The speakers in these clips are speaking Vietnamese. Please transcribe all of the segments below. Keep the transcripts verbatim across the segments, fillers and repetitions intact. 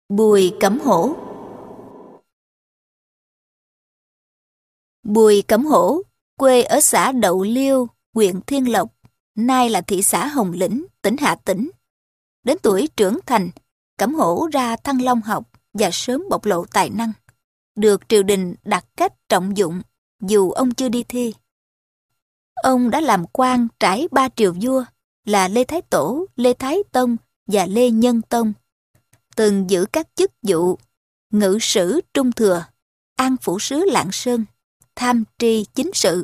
Bùi Cẩm Hổ. Bùi Cẩm Hổ, quê ở xã Đậu Liêu, huyện Thiên Lộc, nay là thị xã Hồng Lĩnh, tỉnh Hà Tĩnh. Đến tuổi trưởng thành, Cẩm Hổ ra Thăng Long học và sớm bộc lộ tài năng, được triều đình đặt cách trọng dụng dù ông chưa đi thi. Ông đã làm quan trải ba triều vua là Lê Thái Tổ, Lê Thái Tông và Lê Nhân Tông, từng giữ các chức vụ ngự sử Trung Thừa, an phủ sứ Lạng Sơn, tham tri chính sự.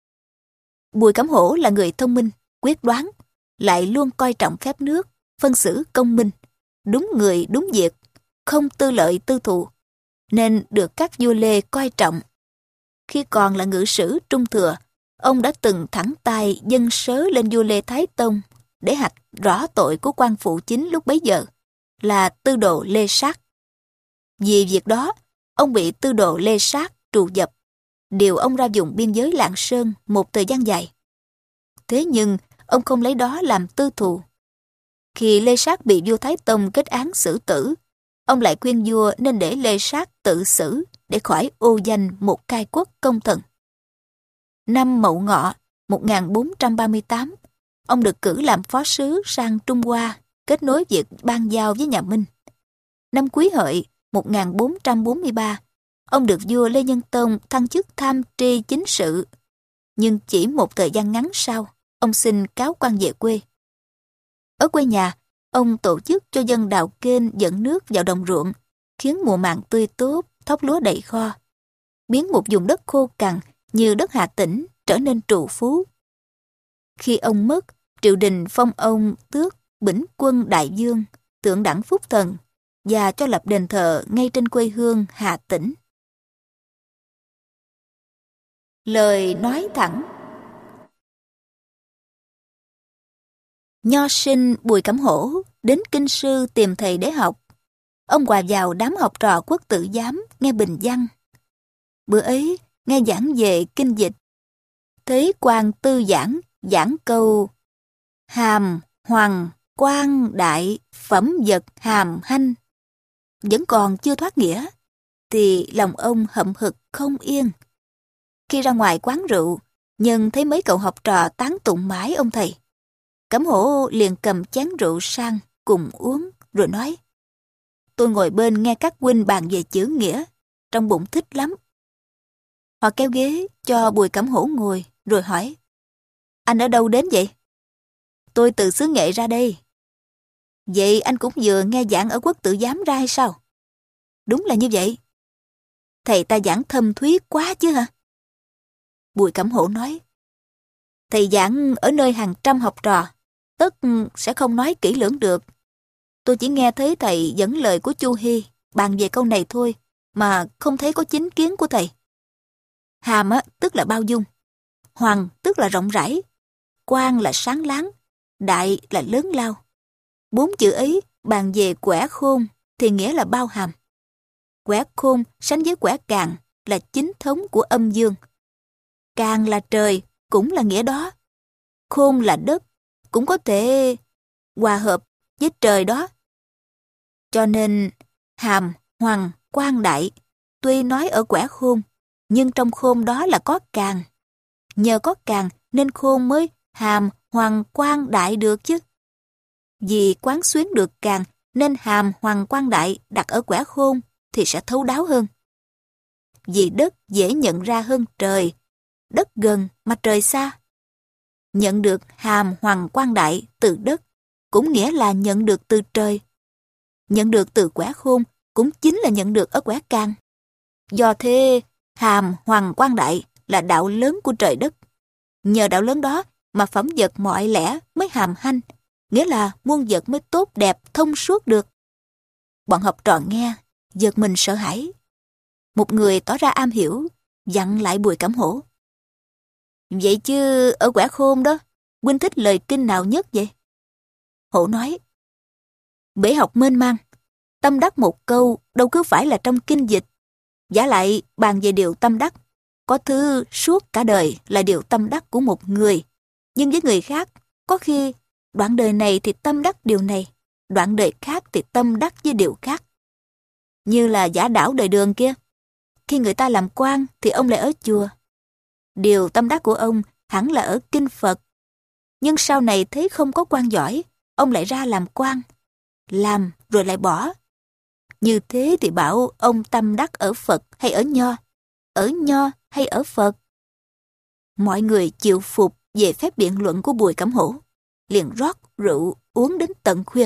Bùi Cẩm Hổ là người thông minh, quyết đoán, lại luôn coi trọng phép nước, phân xử công minh, đúng người đúng việc, không tư lợi tư thù, nên được các vua Lê coi trọng. Khi còn là ngự sử Trung Thừa, ông đã từng thẳng tay dâng sớ lên vua Lê Thái Tông để hạch rõ tội của quan phụ chính lúc bấy giờ là tư đồ Lê Sát. Vì việc đó, ông bị tư đồ Lê Sát trù dập, điều ông ra vùng biên giới Lạng Sơn một thời gian dài. Thế nhưng, ông không lấy đó làm tư thù. Khi Lê Sát bị vua Thái Tông kết án xử tử, ông lại khuyên vua nên để Lê Sát tự xử để khỏi ô danh một cai quốc công thần. Năm Mậu Ngọ một nghìn bốn trăm ba mươi tám, ông được cử làm phó sứ sang Trung Hoa, kết nối việc ban giao với nhà Minh. Năm Quý Hợi một nghìn bốn trăm bốn mươi ba, ông được vua Lê Nhân Tông thăng chức tham tri chính sự, nhưng chỉ một thời gian ngắn sau, ông xin cáo quan về quê. Ở quê nhà, ông tổ chức cho dân đào kênh dẫn nước vào đồng ruộng, khiến mùa màng tươi tốt, thóc lúa đầy kho, biến một vùng đất khô cằn như đất Hà Tĩnh trở nên trù phú. Khi ông mất, triều đình phong ông tước Bỉnh Quân Đại Dương, tượng đẳng Phúc Thần, và cho lập đền thờ ngay trên quê hương Hà Tĩnh. Lời nói thẳng. Nho sinh Bùi Cẩm Hổ đến kinh sư tìm thầy để học. Ông hòa vào đám học trò Quốc Tử Giám nghe bình văn. Bữa ấy nghe giảng về kinh dịch, thấy quan tư giảng giảng câu hàm hoàng quan đại phẩm vật hàm hanh vẫn còn chưa thoát nghĩa, thì lòng ông hậm hực không yên. Khi ra ngoài quán rượu, nhân thấy mấy cậu học trò tán tụng mãi ông thầy, Cẩm Hổ liền cầm chén rượu sang cùng uống rồi nói: tôi ngồi bên nghe các huynh bàn về chữ nghĩa, trong bụng thích lắm. Họ kéo ghế cho Bùi Cẩm Hổ ngồi rồi hỏi: anh ở đâu đến vậy? Tôi từ xứ Nghệ ra đây. Vậy anh cũng vừa nghe giảng ở Quốc Tử Giám ra hay sao? Đúng là như vậy. Thầy ta giảng thâm thúy quá chứ hả? Bùi Cẩm Hổ nói: thầy giảng ở nơi hàng trăm học trò, tất sẽ không nói kỹ lưỡng được. Tôi chỉ nghe thấy thầy dẫn lời của Chu Hy bàn về câu này thôi, mà không thấy có chính kiến của thầy. Hàm á, tức là bao dung. Hoàng tức là rộng rãi. Quang là sáng láng. Đại là lớn lao. Bốn chữ ấy bàn về quẻ khôn thì nghĩa là bao hàm. Quẻ khôn sánh với quẻ càng là chính thống của âm dương. Càng là trời cũng là nghĩa đó. Khôn là đất cũng có thể hòa hợp với trời đó. Cho nên hàm, hoàng, quang đại tuy nói ở quẻ khôn, nhưng trong khôn đó là có càng. Nhờ có càng nên khôn mới hàm, hoàng, quang đại được chứ. Vì quán xuyến được càng nên hàm, hoàng, quang đại đặt ở quẻ khôn thì sẽ thấu đáo hơn. Vì đất dễ nhận ra hơn trời, đất gần mà trời xa. Nhận được hàm, hoàng, quang đại từ đất cũng nghĩa là nhận được từ trời. Nhận được từ quẻ khôn cũng chính là nhận được ở quẻ càng. Do thế, hàm, hoàng, quang đại là đạo lớn của trời đất. Nhờ đạo lớn đó mà phẩm vật mọi lẽ mới hàm hanh, nghĩa là muôn vật mới tốt đẹp, thông suốt được. Bọn học trò nghe, giật mình sợ hãi. Một người tỏ ra am hiểu, dặn lại Bùi Cẩm Hổ: vậy chứ ở quẻ khôn đó, huynh thích lời kinh nào nhất vậy? Hổ nói: bể học mênh mang, tâm đắc một câu đâu cứ phải là trong kinh dịch. Vả lại bàn về điều tâm đắc, có thứ suốt cả đời là điều tâm đắc của một người, nhưng với người khác, có khi đoạn đời này thì tâm đắc điều này, đoạn đời khác thì tâm đắc với điều khác. như là giả đảo đời Đường kia. Khi người ta làm quan thì ông lại ở chùa. Điều tâm đắc của ông hẳn là ở kinh Phật. Nhưng sau này thấy không có quan giỏi, ông lại ra làm quan. Làm rồi lại bỏ. Như thế thì bảo ông tâm đắc ở Phật hay ở Nho? Ở Nho hay ở Phật? Mọi người chịu phục về phép biện luận của Bùi Cẩm Hổ, liền rót rượu uống đến tận khuya.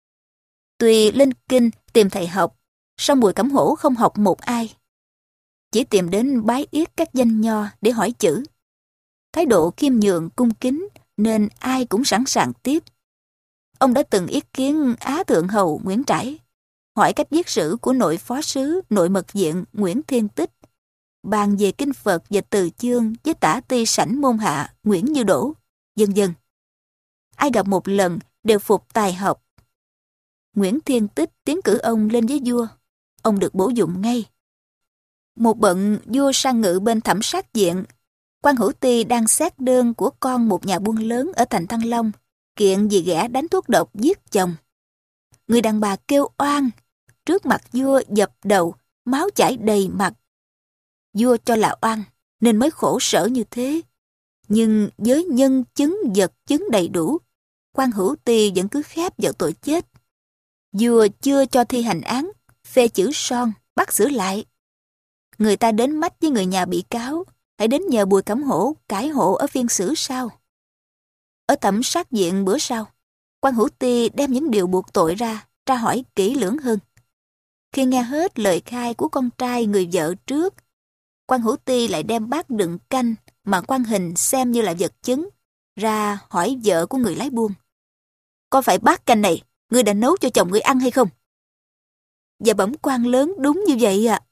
Tuy lên kinh tìm thầy học, song Bùi Cẩm Hổ không học một ai. Chỉ tìm đến bái yết các danh nho để hỏi chữ. Thái độ khiêm nhường cung kính nên ai cũng sẵn sàng tiếp. Ông đã từng ý kiến Á Thượng Hầu Nguyễn Trãi, hỏi cách viết sử của nội phó sứ nội mật viện Nguyễn Thiên Tích, bàn về kinh Phật và từ chương với tả ti sảnh môn hạ Nguyễn Như Đỗ, vân vân. Ai gặp một lần đều phục tài học. Nguyễn Thiên Tích tiến cử ông lên với vua, ông được bổ dụng ngay. Một bận vua sang ngự bên thẩm sát viện, quan Hữu Ti đang xét đơn của con một nhà buôn lớn ở thành Thăng Long, kiện vì ghẻ đánh thuốc độc giết chồng. Người đàn bà kêu oan, trước mặt vua dập đầu, máu chảy đầy mặt. Vua cho là oan, nên mới khổ sở như thế. Nhưng với nhân chứng vật chứng đầy đủ, quan Hữu Ti vẫn cứ khép vào tội chết. Vua chưa cho thi hành án, phê chữ son, bắt xử lại. Người ta đến mách với người nhà bị cáo, hãy đến nhờ Bùi Cẩm Hổ cải hộ ở phiên xử sau. Ở thẩm sát viện bữa sau, quan Hữu Ti đem những điều buộc tội ra, tra hỏi kỹ lưỡng hơn. Khi nghe hết lời khai của con trai người vợ trước, quan Hữu Ti lại đem bát đựng canh mà quan Hình xem như là vật chứng, ra hỏi vợ của người lái buôn. Có phải bát canh này ngươi đã nấu cho chồng ngươi ăn hay không? Dạ bẩm quan lớn, đúng như vậy ạ. À.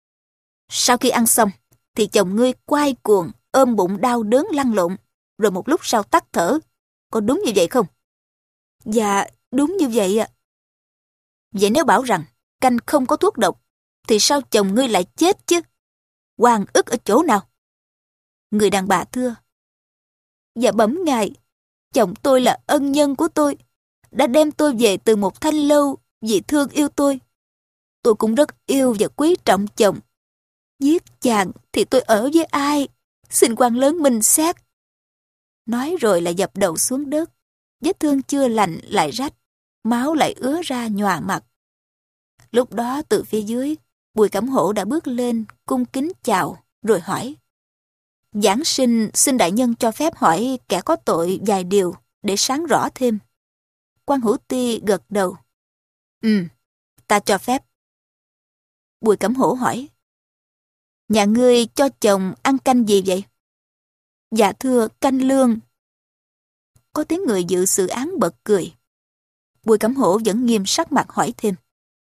Sau khi ăn xong, thì chồng ngươi quay cuồng, ôm bụng đau đớn lăn lộn, rồi một lúc sau tắt thở. Có đúng như vậy không? Dạ, đúng như vậy ạ. À. Vậy nếu bảo rằng canh không có thuốc độc, thì sao chồng ngươi lại chết chứ? Oan ức ở chỗ nào? Người đàn bà thưa. Dạ bẩm ngài, chồng tôi là ân nhân của tôi, đã đem tôi về từ một thanh lâu vì thương yêu tôi. Tôi cũng rất yêu và quý trọng chồng. Giết chàng thì tôi ở với ai? Xin quan lớn minh xét. Nói rồi lại dập đầu xuống đất. Vết thương chưa lành lại rách, máu lại ứa ra nhòa mặt. Lúc đó từ phía dưới, Bùi Cẩm Hổ đã bước lên cung kính chào rồi hỏi. Giảng sinh xin đại nhân cho phép hỏi kẻ có tội vài điều để sáng rõ thêm. Quan Hữu Ti gật đầu. Ừ, ta cho phép. Bùi Cẩm Hổ hỏi. Nhà ngươi cho chồng ăn canh gì vậy? Dạ thưa, canh lương. Có tiếng người dự xử án bật cười. Bùi Cẩm Hổ vẫn nghiêm sắc mặt hỏi thêm.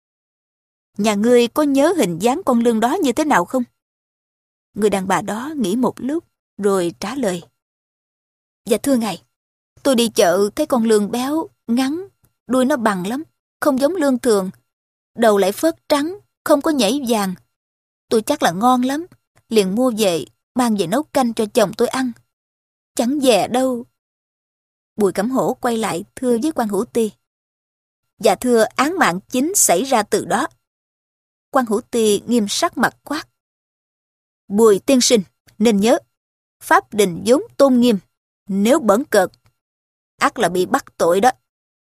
Nhà ngươi có nhớ hình dáng con lương đó như thế nào không? Người đàn bà đó nghĩ một lúc rồi trả lời. Dạ thưa ngài, tôi đi chợ thấy con lương béo, ngắn, đuôi nó bằng lắm, không giống lương thường. Đầu lại phớt trắng, không có nhảy vàng. Tôi chắc là ngon lắm, liền mua về, mang về nấu canh cho chồng tôi ăn. Chẳng dè đâu. Bùi Cẩm Hổ quay lại thưa với quan Hữu Ti. Dạ thưa, án mạng chính xảy ra từ đó. Quan Hữu Ti nghiêm sắc mặt quát. Bùi tiên sinh, nên nhớ, pháp đình vốn tôn nghiêm, nếu bẩn cợt, ắt là bị bắt tội đó.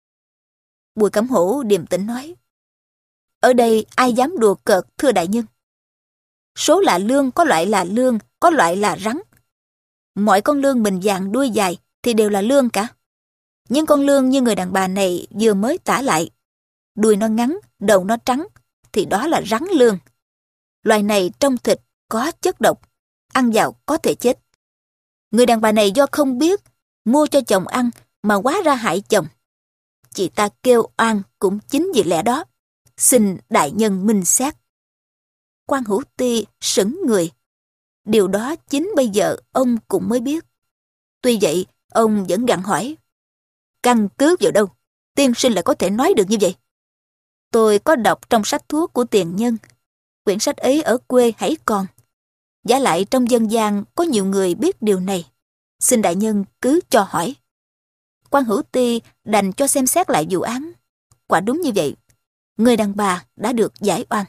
Bùi Cẩm Hổ điềm tĩnh nói. Ở đây ai dám đùa cợt thưa đại nhân? Số là lương, có loại là lương, có loại là rắn. Mọi con lương mình vàng đuôi dài thì đều là lương cả. Nhưng con lương như người đàn bà này vừa mới tả lại, đuôi nó ngắn, đầu nó trắng, thì đó là rắn lương. Loài này trong thịt có chất độc, ăn vào có thể chết. Người đàn bà này do không biết, mua cho chồng ăn mà hóa ra hại chồng. Chị ta kêu oan cũng chính vì lẽ đó. Xin đại nhân minh xét. Quan Hữu Ti sững người. Điều đó chính bây giờ ông cũng mới biết. Tuy vậy, ông vẫn gặng hỏi. Căn cứ vào đâu, tiên sinh lại có thể nói được như vậy? Tôi có đọc trong sách thuốc của tiền nhân. Quyển sách ấy ở quê hãy còn. Giả lại trong dân gian có nhiều người biết điều này. Xin đại nhân cứ cho hỏi. Quan Hữu Ti đành cho xem xét lại vụ án. Quả đúng như vậy. người đàn bà đã được giải oan.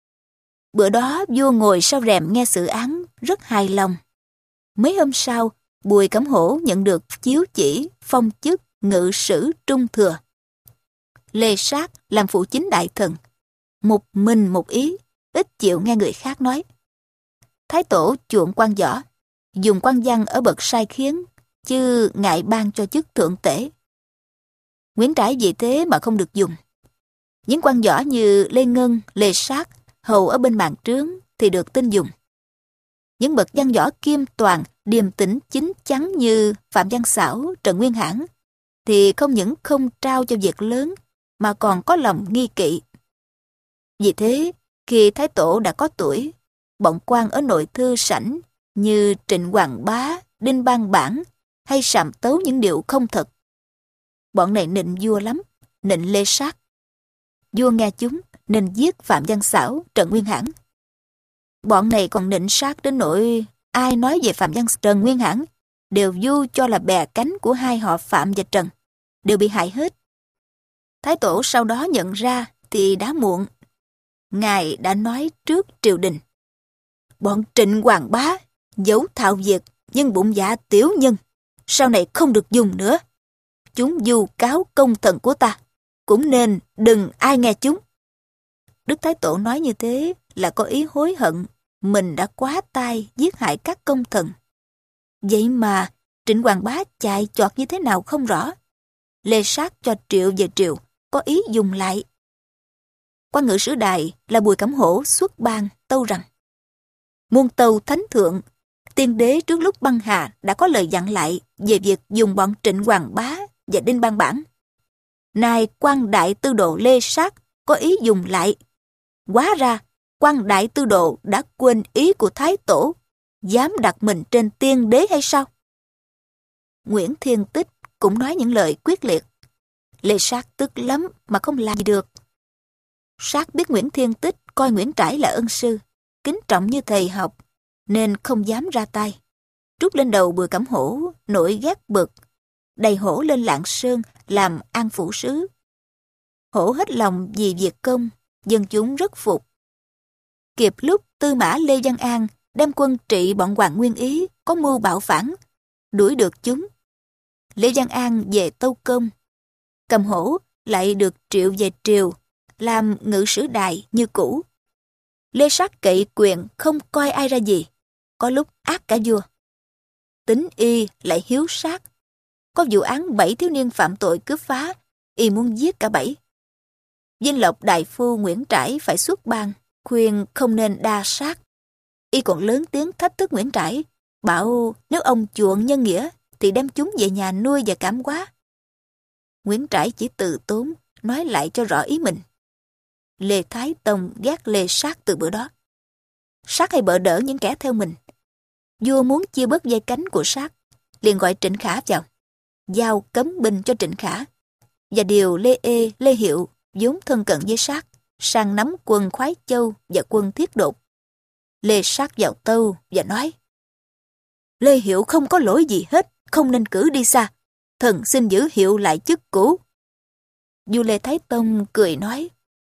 Bữa đó vua ngồi sau rèm nghe xử án rất hài lòng. Mấy hôm sau, Bùi Cẩm Hổ nhận được chiếu chỉ phong chức ngự sử trung thừa. Lê Sát làm phụ chính đại thần, một mình một ý, ít chịu nghe người khác nói. Thái tổ chuộng quan võ, dùng quan văn ở bậc sai khiến, chứ ngại ban cho chức thượng tể. Nguyễn Trãi vì thế mà không được dùng. Những quan võ như Lê Ngân, Lê Sát, hầu ở bên bàn trướng thì được tin dùng. Những bậc văn võ kiêm toàn, điềm tĩnh chính chắn như Phạm Văn Xảo, Trần Nguyên Hãn thì không những không trao cho việc lớn mà còn có lòng nghi kỵ. Vì thế, khi Thái tổ đã có tuổi, bọn quan ở nội thư sảnh như Trịnh Hoàng Bá, Đinh Ban Bản hay sàm tấu những điều không thật. Bọn này nịnh vua lắm, nịnh Lê Sát. Vua nghe chúng nên giết Phạm Văn Xảo, Trần Nguyên Hãn. Bọn này còn nịnh Sát đến nỗi ai nói về Phạm Văn Trần Nguyên Hãn đều vu cho là bè cánh của hai họ Phạm và Trần, đều bị hại hết. Thái tổ sau đó nhận ra thì đã muộn. Ngài đã nói trước triều đình: bọn Trịnh Hoàng Bá giấu thạo việc nhưng bụng dạ tiểu nhân, sau này không được dùng nữa. Chúng vu cáo công thần của ta, cũng nên đừng ai nghe chúng. Đức Thái tổ nói như thế là có ý hối hận mình đã quá tay giết hại các công thần. Vậy mà Trịnh Hoàng Bá chạy chọt như thế nào không rõ. Lê Sát cho triệu về triều, có ý dùng lại. Quan ngự sử đài là Bùi Cẩm Hổ xuất ban tâu rằng: muôn tâu thánh thượng, tiên đế trước lúc băng hà đã có lời dặn lại về việc dùng bọn Trịnh Hoàng Bá và Đinh Ban Bản. Nay quan đại tư đồ Lê Sát có ý dùng lại. Hóa ra quan đại tư đồ đã quên ý của Thái tổ, dám đặt mình trên tiên đế hay sao? Nguyễn Thiên Tích cũng nói những lời quyết liệt. Lê Sát tức lắm mà không làm gì được. Sát biết Nguyễn Thiên Tích coi Nguyễn Trãi là ân sư, kính trọng như thầy học, nên không dám ra tay. Trút lên đầu Bùi Cẩm Hổ nổi ghét bực, đầy Hổ lên Lạng Sơn làm an phủ sứ. Hổ hết lòng vì việc công, dân chúng rất phục. Kịp lúc Tư Mã Lê Văn An đem quân trị bọn Hoàng Nguyên Ý có mưu bạo phản, đuổi được chúng. Lê Văn An về Tâu Công, Cầm Hổ lại được triệu về triều, làm ngự sử đài như cũ. Lê Sát cậy quyền không coi ai ra gì, có lúc ác cả vua. Tính y lại hiếu sát, có vụ án bảy thiếu niên phạm tội cướp phá, y muốn giết cả bảy. Dinh Lộc đại phu Nguyễn Trãi phải xuất ban, khuyên không nên đa sát. Y còn lớn tiếng thách thức Nguyễn Trãi, bảo nếu ông chuộng nhân nghĩa thì đem chúng về nhà nuôi và cảm hóa. Nguyễn Trãi chỉ từ tốn, nói lại cho rõ ý mình. Lê Thái Tông ghét Lê Sát từ bữa đó. Sát hay bợ đỡ những kẻ theo mình. Vua muốn chia bớt dây cánh của Sát, liền gọi Trịnh Khả vào, giao cấm binh cho Trịnh Khả, và điều Lê Ê, Lê Hiệu vốn thân cận với Sát sang nắm quân Khoái Châu và quân Thiết Đột. Lê Sát vào tâu và nói: Lê Hiệu không có lỗi gì hết, không nên cử đi xa. Thần xin giữ Hiệu lại chức cũ. Vua Lê Thái Tông cười nói: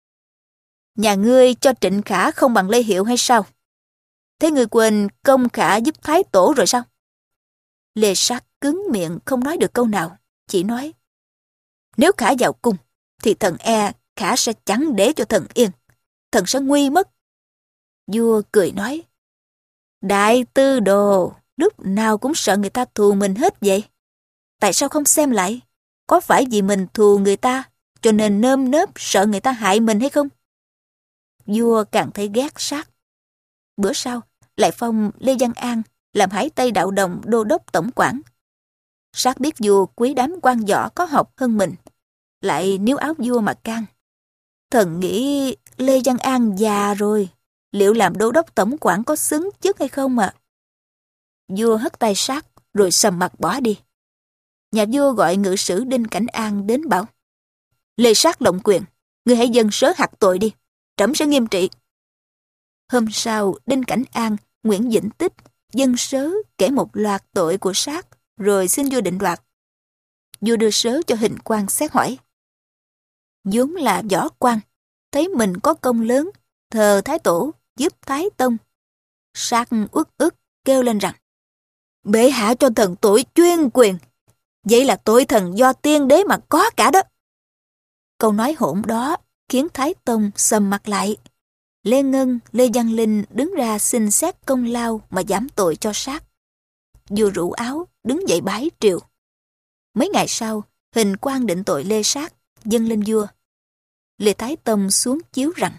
nhà ngươi cho Trịnh Khả không bằng Lê Hiệu hay sao? Thế ngươi quên công Khả giúp Thái tổ rồi sao? Lê Sát cứng miệng không nói được câu nào, chỉ nói: nếu Khả vào cung thì thần e Khả sẽ chẳng để cho thần yên, thần sẽ nguy mất. Vua cười nói: đại tư đồ lúc nào cũng sợ người ta thù mình hết vậy. Tại sao không xem lại, có phải vì mình thù người ta cho nên nơm nớp sợ người ta hại mình hay không? Vua càng thấy ghét Sát. Bữa sau lại phong Lê Văn An làm Hải Tây Đạo Đồng đô đốc tổng quản. Sát biết vua quý đám quan võ có học hơn mình, lại níu áo vua mà can. Thần nghĩ Lê Văn An già rồi, liệu làm đô đốc tổng quản có xứng chức hay không ạ? Vua hất tay Sát rồi sầm mặt bỏ đi. Nhà vua gọi ngự sử Đinh Cảnh An đến bảo: Lê Sát lộng quyền, ngươi hãy dâng sớ hạt tội đi, trẫm sẽ nghiêm trị. Hôm sau, Đinh Cảnh An, Nguyễn Vĩnh Tích dâng sớ kể một loạt tội của Sát, rồi xin vua định đoạt. Vua đưa sớ cho Hình Quang xét hỏi. Vốn là võ quan, thấy mình có công lớn, thờ Thái Tổ, giúp Thái Tông. Sát uất ức kêu lên rằng, bệ hạ cho thần tội chuyên quyền, vậy là tội thần do tiên đế mà có cả đó. Câu nói hỗn đó khiến Thái Tông sầm mặt lại. Lê Ngân, Lê Văn Linh đứng ra xin xét công lao mà giảm tội cho Sát. Vua rủ áo đứng dậy bái triều. Mấy ngày sau, hình quan định tội Lê Sát dâng lên vua. Lê Thái Tông xuống chiếu rằng,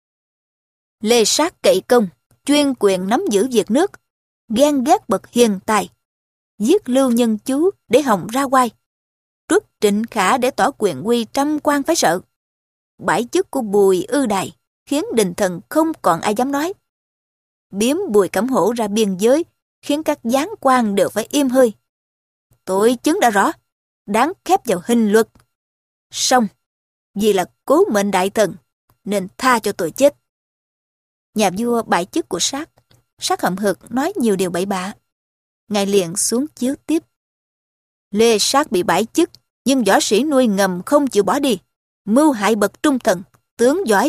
Lê Sát cậy công, chuyên quyền nắm giữ việc nước, ghen ghét bậc hiền tài, giết Lưu Nhân Chú để hòng ra oai, truất Trịnh Khả để tỏ quyền uy trăm quan phải sợ. Bãi chức của Bùi Ư Đài khiến đình thần không còn ai dám nói. Biếm Bùi Cẩm Hổ ra biên giới khiến các giáng quan đều phải im hơi. Tội chứng đã rõ, đáng khép vào hình luật. Song vì là cố mệnh đại thần nên tha cho tội chết. Nhà vua bãi chức của Sát, Sát hậm hực nói nhiều điều bậy bạ. Ngài liền xuống chiếu tiếp. Lê Sát bị bãi chức, nhưng võ sĩ nuôi ngầm không chịu bỏ đi, mưu hại bậc trung thần, tướng giỏi.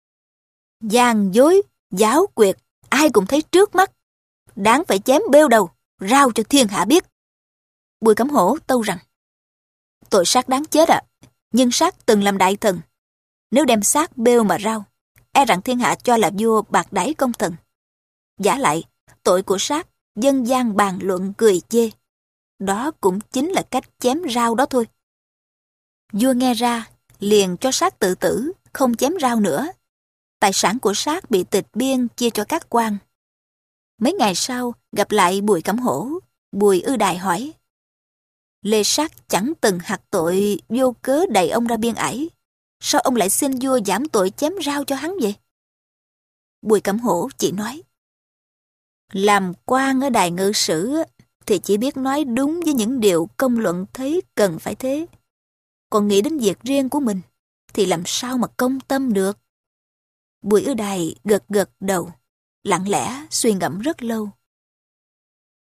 Gian dối, giáo quyệt, ai cũng thấy trước mắt, đáng phải chém bêu đầu, rao cho thiên hạ biết. Bùi Cẩm Hổ tâu rằng, tội Sát đáng chết ạ, à, nhưng Sát từng làm đại thần. Nếu đem xác bêu mà rao, e rằng thiên hạ cho là vua bạc đãi công thần. Giả lại, tội của Sát dân gian bàn luận cười chê. Đó cũng chính là cách chém rao đó thôi. Vua nghe ra, liền cho Sát tự tử, không chém rao nữa. Tài sản của Sát bị tịch biên chia cho các quan. Mấy ngày sau, gặp lại Bùi Cẩm Hổ, Bùi Ư Đài hỏi, Lê Sát chẳng từng hạt tội vô cớ đẩy ông ra biên ải, sao ông lại xin vua giảm tội chém rao cho hắn vậy? Bùi Cẩm Hổ chỉ nói, làm quan ở đài ngự sử thì chỉ biết nói đúng với những điều công luận thấy cần phải thế. Còn nghĩ đến việc riêng của mình thì làm sao mà công tâm được? Bùi Ư Đài gật gật đầu, lặng lẽ suy ngẫm rất lâu.